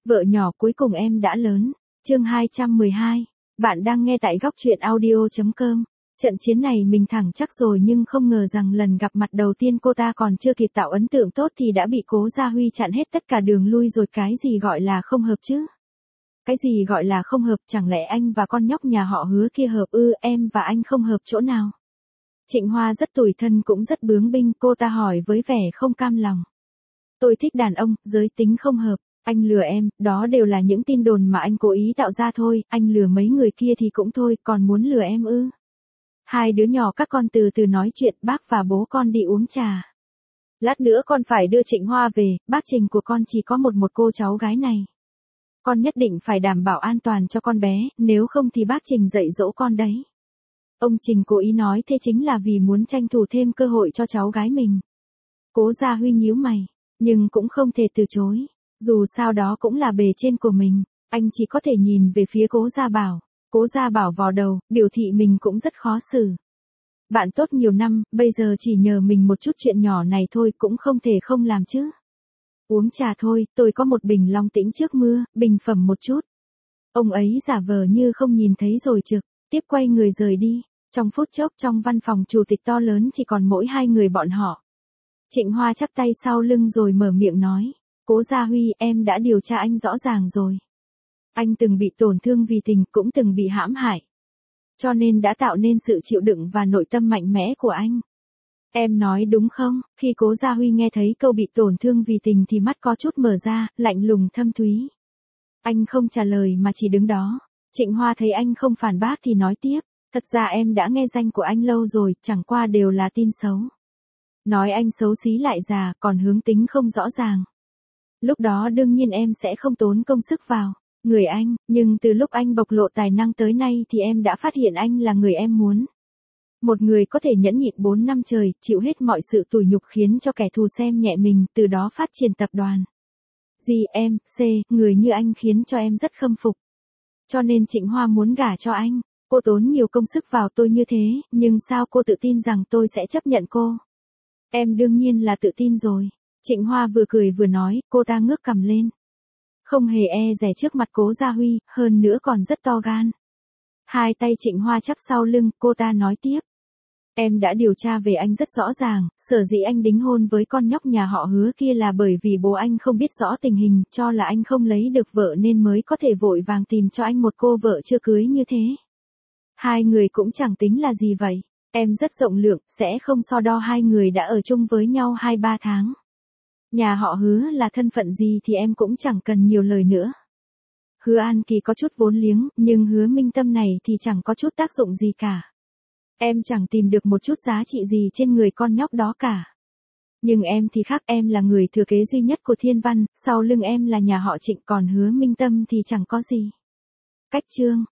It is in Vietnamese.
Vợ nhỏ cuối cùng em đã lớn. Chương 212. Bạn đang nghe tại góc truyện audio.com. Trận chiến này mình thẳng chắc rồi nhưng không ngờ rằng lần gặp mặt đầu tiên cô ta còn chưa kịp tạo ấn tượng tốt thì đã bị Cố Gia Huy chặn hết tất cả đường lui rồi. Cái gì gọi là không hợp chứ? Cái gì gọi là không hợp, chẳng lẽ anh và con nhóc nhà họ Hứa kia hợp ư? Em và anh không hợp chỗ nào? Trịnh Hoa rất tủi thân cũng rất bướng binh, cô ta hỏi với vẻ không cam lòng. Tôi thích đàn ông, giới tính không hợp. Anh lừa em, đó đều là những tin đồn mà anh cố ý tạo ra thôi, anh lừa mấy người kia thì cũng thôi, còn muốn lừa em ư? Hai đứa nhỏ các con từ từ nói chuyện, bác và bố con đi uống trà. Lát nữa con phải đưa Trịnh Hoa về, bác Trình của con chỉ có một cô cháu gái này. Con nhất định phải đảm bảo an toàn cho con bé, nếu không thì bác Trình dạy dỗ con đấy. Ông Trình cố ý nói thế chính là vì muốn tranh thủ thêm cơ hội cho cháu gái mình. Cố Gia Huy nhíu mày, nhưng cũng không thể từ chối. Dù sao đó cũng là bề trên của mình, anh chỉ có thể nhìn về phía Cố Gia Bảo. Cố Gia Bảo vò đầu, biểu thị mình cũng rất khó xử. Bạn tốt nhiều năm, bây giờ chỉ nhờ mình một chút chuyện nhỏ này thôi cũng không thể không làm chứ. Uống trà thôi, tôi có một bình Long Tĩnh trước mưa, bình phẩm một chút. Ông ấy giả vờ như không nhìn thấy rồi trực tiếp quay người rời đi. Trong phút chốc trong văn phòng chủ tịch to lớn chỉ còn mỗi hai người bọn họ. Trịnh Hoa chắp tay sau lưng rồi mở miệng nói. Cố Gia Huy, em đã điều tra anh rõ ràng rồi. Anh từng bị tổn thương vì tình, cũng từng bị hãm hại. Cho nên đã tạo nên sự chịu đựng và nội tâm mạnh mẽ của anh. Em nói đúng không? Khi Cố Gia Huy nghe thấy câu bị tổn thương vì tình thì mắt có chút mở ra, lạnh lùng thâm thúy. Anh không trả lời mà chỉ đứng đó. Trịnh Hoa thấy anh không phản bác thì nói tiếp. Thật ra em đã nghe danh của anh lâu rồi, chẳng qua đều là tin xấu. Nói anh xấu xí lại già, còn hướng tính không rõ ràng. Lúc đó đương nhiên em sẽ không tốn công sức vào người anh, nhưng từ lúc anh bộc lộ tài năng tới nay thì em đã phát hiện anh là người em muốn. Một người có thể nhẫn nhịn 4 năm trời, chịu hết mọi sự tủi nhục khiến cho kẻ thù xem nhẹ mình, từ đó phát triển tập đoàn. Người như anh khiến cho em rất khâm phục. Cho nên Trịnh Hoa muốn gả cho anh. Cô tốn nhiều công sức vào tôi như thế, nhưng sao cô tự tin rằng tôi sẽ chấp nhận cô? Em đương nhiên là tự tin rồi. Trịnh Hoa vừa cười vừa nói, cô ta ngước cằm lên. Không hề e dè trước mặt Cố Gia Huy, hơn nữa còn rất to gan. Hai tay Trịnh Hoa chắp sau lưng, cô ta nói tiếp. Em đã điều tra về anh rất rõ ràng, sở dĩ anh đính hôn với con nhóc nhà họ Hứa kia là bởi vì bố anh không biết rõ tình hình, cho là anh không lấy được vợ nên mới có thể vội vàng tìm cho anh một cô vợ chưa cưới như thế. Hai người cũng chẳng tính là gì vậy. Em rất rộng lượng, sẽ không so đo hai người đã ở chung với nhau 2-3 tháng. Nhà họ Hứa là thân phận gì thì em cũng chẳng cần nhiều lời nữa. Hứa An Kỳ có chút vốn liếng, nhưng Hứa Minh Tâm này thì chẳng có chút tác dụng gì cả. Em chẳng tìm được một chút giá trị gì trên người con nhóc đó cả. Nhưng em thì khác, em là người thừa kế duy nhất của Thiên Văn, sau lưng em là nhà họ Trịnh, còn Hứa Minh Tâm thì chẳng có gì. Cách chương